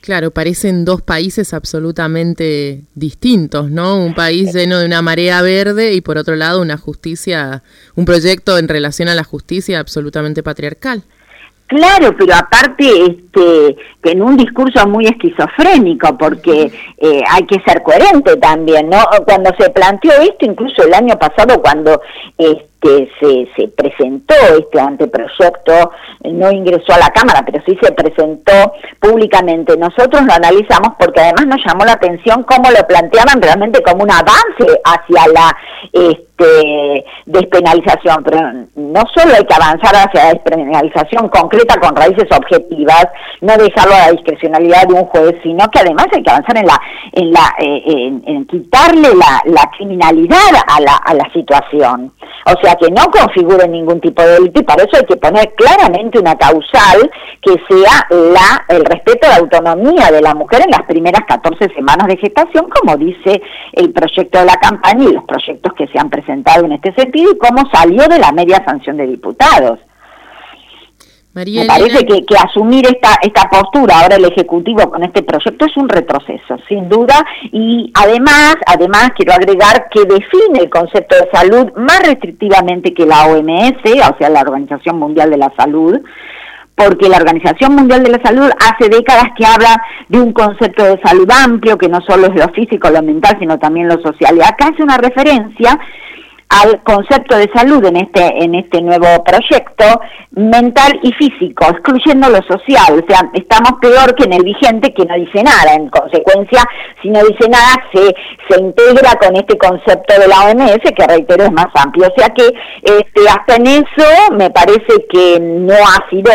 Claro, parecen dos países absolutamente distintos, ¿no? Un país lleno de una marea verde y por otro lado una justicia, un proyecto en relación a la justicia absolutamente patriarcal. Claro, pero aparte que en un discurso muy esquizofrénico, porque hay que ser coherente también, ¿no? Cuando se planteó esto, incluso el año pasado, cuando se presentó este anteproyecto, no ingresó a la Cámara, pero sí se presentó públicamente. Nosotros lo analizamos porque además nos llamó la atención cómo lo planteaban realmente como un avance hacia la despenalización, pero no solo hay que avanzar hacia la despenalización concreta con raíces objetivas, no dejarlo a la discrecionalidad de un juez, sino que además hay que avanzar en quitarle la criminalidad a la situación. O sea, que no configure ningún tipo de delito, y para eso hay que poner claramente una causal que sea el respeto a la autonomía de la mujer en las primeras 14 semanas de gestación, como dice el proyecto de la campaña y los proyectos que se han presentado en este sentido, y cómo salió de la media sanción de diputados. María Me parece que asumir esta postura ahora el Ejecutivo con este proyecto es un retroceso, sin duda, y además quiero agregar que define el concepto de salud más restrictivamente que la OMS, o sea, la Organización Mundial de la Salud, porque la Organización Mundial de la Salud hace décadas que habla de un concepto de salud amplio, que no solo es lo físico, lo mental, sino también lo social, y acá hace una referencia al concepto de salud en este nuevo proyecto, mental y físico, excluyendo lo social. O sea, estamos peor que en el vigente, que no dice nada. En consecuencia, si no dice nada, se integra con este concepto de la OMS, que reitero es más amplio. O sea que hasta en eso me parece que no ha sido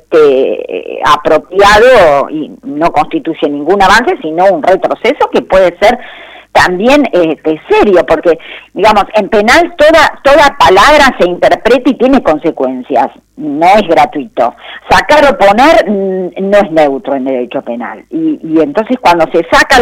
apropiado y no constituye ningún avance, sino un retroceso que puede ser también serio, porque, digamos, en penal toda palabra se interpreta y tiene consecuencias, no es gratuito. Sacar o poner no es neutro en derecho penal, y entonces cuando se saca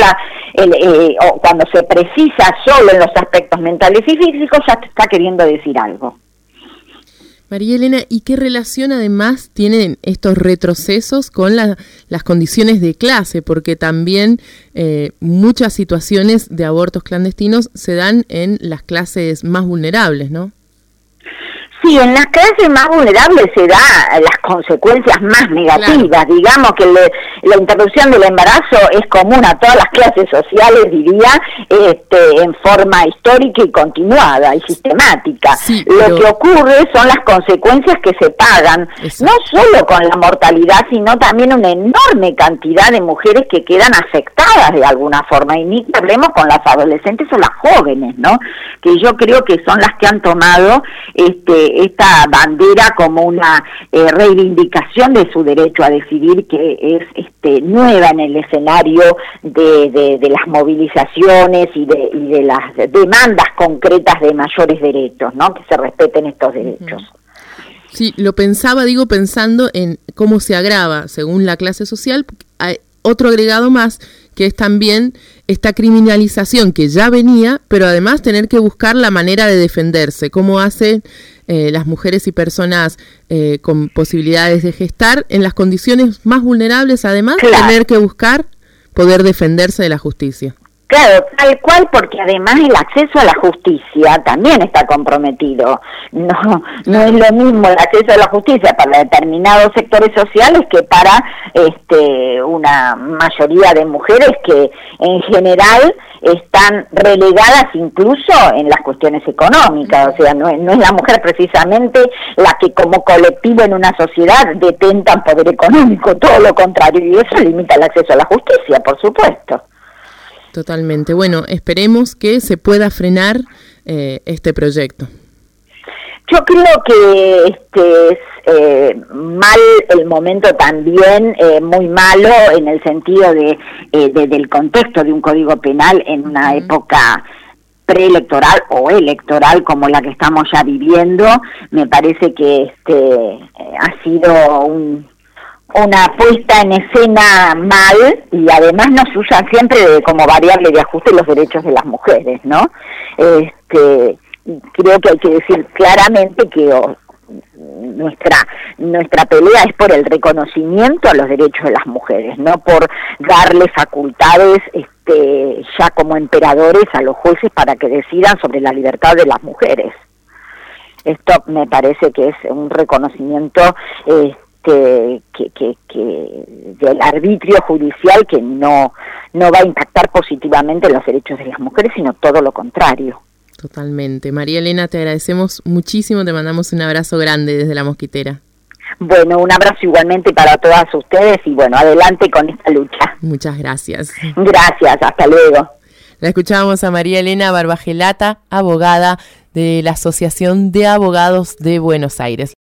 o cuando se precisa solo en los aspectos mentales y físicos, ya te está queriendo decir algo. María Elena, ¿y qué relación además tienen estos retrocesos con las condiciones de clase? Porque también muchas situaciones de abortos clandestinos se dan en las clases más vulnerables, ¿no? Sí, en las clases más vulnerables se da las consecuencias más negativas. Claro. Digamos que la interrupción del embarazo es común a todas las clases sociales, diría, en forma histórica y continuada y sistemática. Sí, Lo que ocurre son las consecuencias que se pagan, no solo con la mortalidad, sino también una enorme cantidad de mujeres que quedan afectadas de alguna forma. Y ni hablemos con las adolescentes o las jóvenes, ¿no? Que yo creo que son las que han tomado esta bandera como una reivindicación de su derecho a decidir, que es nueva en el escenario de las movilizaciones y de las demandas concretas de mayores derechos, ¿no? Que se respeten estos derechos. Sí, lo pensaba, pensando en cómo se agrava según la clase social. Hay otro agregado más, que es también esta criminalización que ya venía, pero además tener que buscar la manera de defenderse, cómo hacen las mujeres y personas con posibilidades de gestar en las condiciones más vulnerables, además tener que buscar poder defenderse de la justicia. Claro, tal cual, porque además el acceso a la justicia también está comprometido. No es lo mismo el acceso a la justicia para determinados sectores sociales que para una mayoría de mujeres que en general están relegadas incluso en las cuestiones económicas. O sea, no es la mujer precisamente la que como colectivo en una sociedad detenta poder económico, todo lo contrario, y eso limita el acceso a la justicia, por supuesto. Totalmente. Bueno, esperemos que se pueda frenar este proyecto. Yo creo que es mal el momento también, muy malo en el sentido del contexto de un código penal en una época preelectoral o electoral como la que estamos ya viviendo. Me parece que ha sido una puesta en escena mal, y además nos usan siempre como variable de ajuste los derechos de las mujeres, ¿no? Creo que hay que decir claramente que nuestra pelea es por el reconocimiento a los derechos de las mujeres, no por darle facultades ya como emperadores a los jueces para que decidan sobre la libertad de las mujeres. Esto me parece que es un reconocimiento del arbitrio judicial que no va a impactar positivamente los derechos de las mujeres, sino todo lo contrario. Totalmente. María Elena, te agradecemos muchísimo, te mandamos un abrazo grande desde La Mosquitera. Bueno, un abrazo igualmente para todas ustedes y bueno, adelante con esta lucha. Muchas gracias. Gracias, hasta luego. La escuchábamos a María Elena Barbagelata, abogada de la Asociación de Abogados de Buenos Aires.